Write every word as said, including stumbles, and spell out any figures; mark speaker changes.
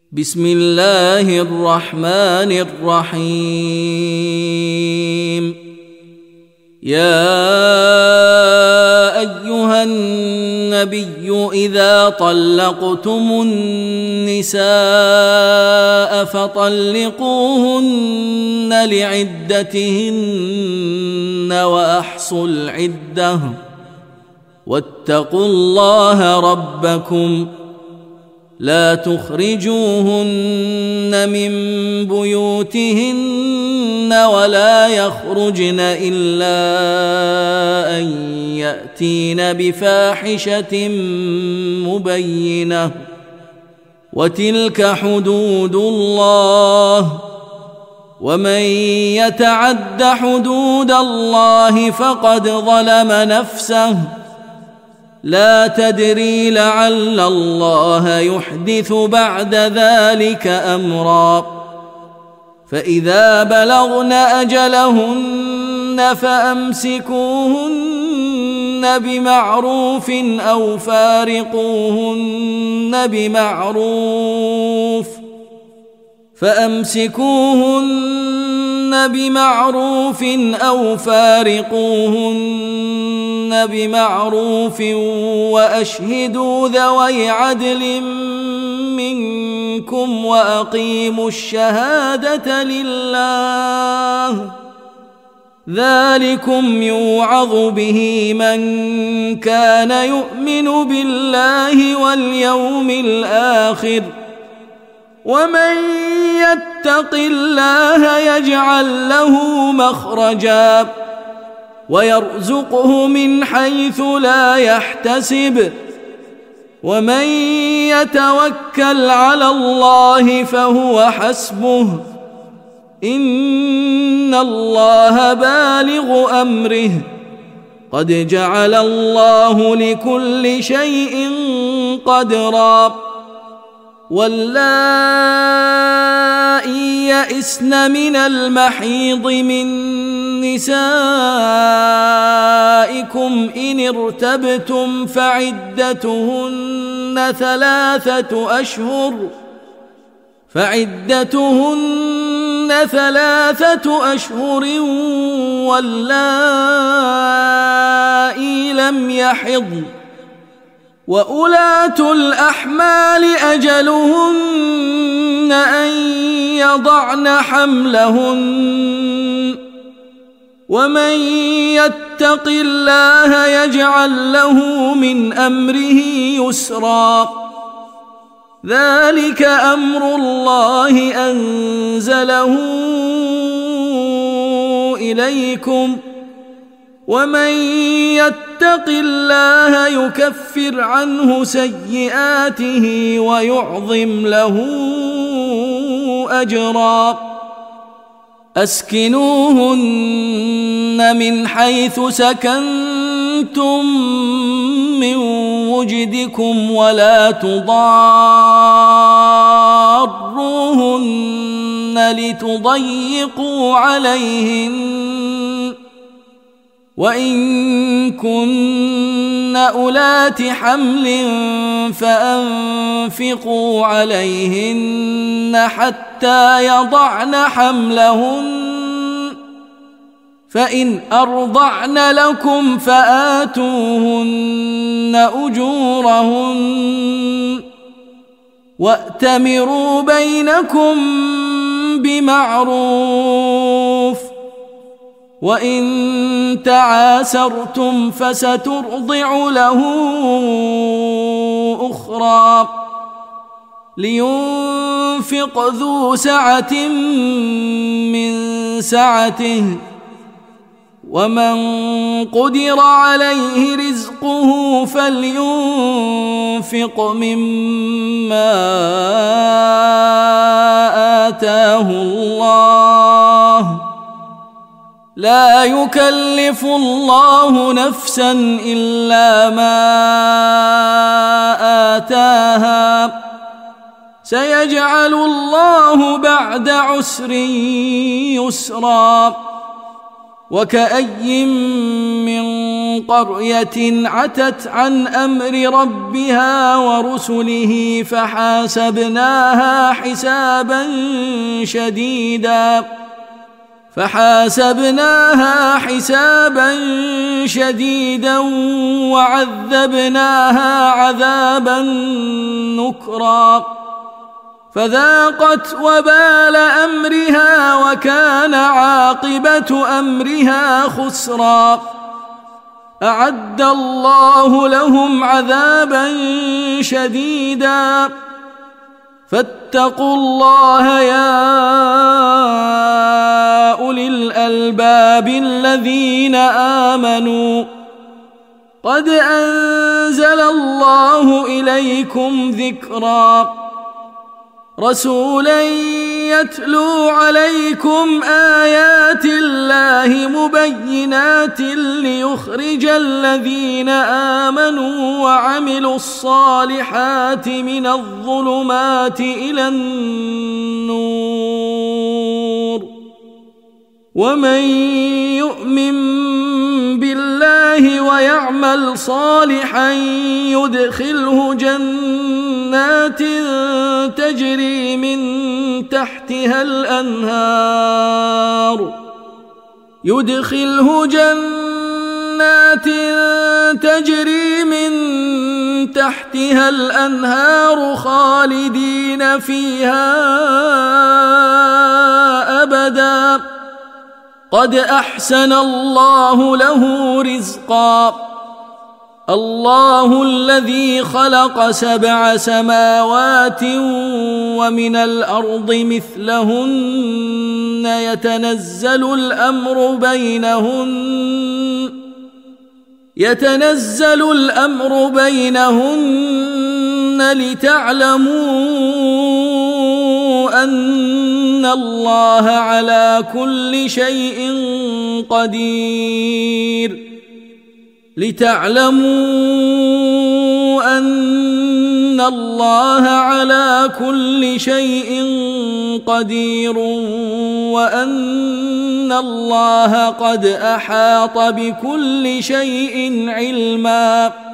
Speaker 1: بسم الله الرحمن الرحيم. يا أيها النبي إذا طلقتم النساء فطلقوهن لعدتهن وأحصوا العدة واتقوا الله ربكم لا تخرجوهن من بيوتهن ولا يخرجن إلا أن يأتين بفاحشة مبينة وتلك حدود الله ومن يتعد حدود الله فقد ظلم نفسه لا تدري لعل الله يحدث بعد ذلك أمرا. فإذا بلغن أجلهن فأمسكوهن بمعروف أو فارقوهن بمعروف فأمسكوهن بمعروف أو فارقوهن بمعروف وأشهدوا ذوي عدل منكم وأقيموا الشهادة لله ذلكم يوعظ به من كان يؤمن بالله واليوم الآخر ومن يتق الله يجعل له مخرجا ويرزقه من حيث لا يحتسب ومن يتوكل على الله فهو حسبه إن الله بالغ أمره قد جعل الله لكل شيء قدرا. واللائي يئسن من المحيض من نسائكم إن ارتبتم فعدتهن ثلاثة أشهر فعدتهن ثلاثة أشهر واللائي لم يحضن وأولاة الأحمال أجلهن أن يضعن حملهن ومن يتق الله يجعل له من أمره يسرا ذلك أمر الله أنزله إليكم ومن يتق الله يكفر عنه سيئاته ويعظم له أجرا. أسكنوهن من حيث سكنتم من وجدكم ولا تضاروهن لتضيقوا عليهن وإن كن أولات حمل فأنفقوا عليهن حتى يضعن حملهن فإن أرضعن لكم فآتوهن أجورهن وأتمروا بينكم بمعروف وإن تعاسرتم فسترضع له أخرى لينفق ذو سعة من سعته ومن قدر عليه رزقه فلينفق مما آتاه الله لا يكلف الله نفسا إلا ما آتاها سيجعل الله بعد عسر يسرا. وكأي من قرية عتت عن أمر ربها ورسله فحاسبناها حسابا شديدا فحاسبناها حسابا شديدا وعذبناها عذابا نكرا فذاقت وبال أمرها وكان عاقبة أمرها خسرا أعد الله لهم عذابا شديدا فاتقوا الله يا أولي الألباب الذين آمنوا قد أنزل الله إليكم ذكرا رسولا يتلو عليكم آيات الله مبينات ليخرج الذين آمنوا وعملوا الصالحات من الظلمات إلى النور ومن يؤمن بالله ويعمل صالحا يدخله جنات تجري من تحتها الأنهار يدخله جنات تجري من تحتها الأنهار خالدين فيها أبدا قد أحسن الله له رزقا الله الذي خلق سبع سماوات ومن الأرض مثلهن يتنزل الأمر بينهن يتنزل الأمر بينهن لتعلموا أن الله على كل شيء قدير لتعلموا أن الله على كل شيء قدير وأن الله قد أحاط بكل شيء علما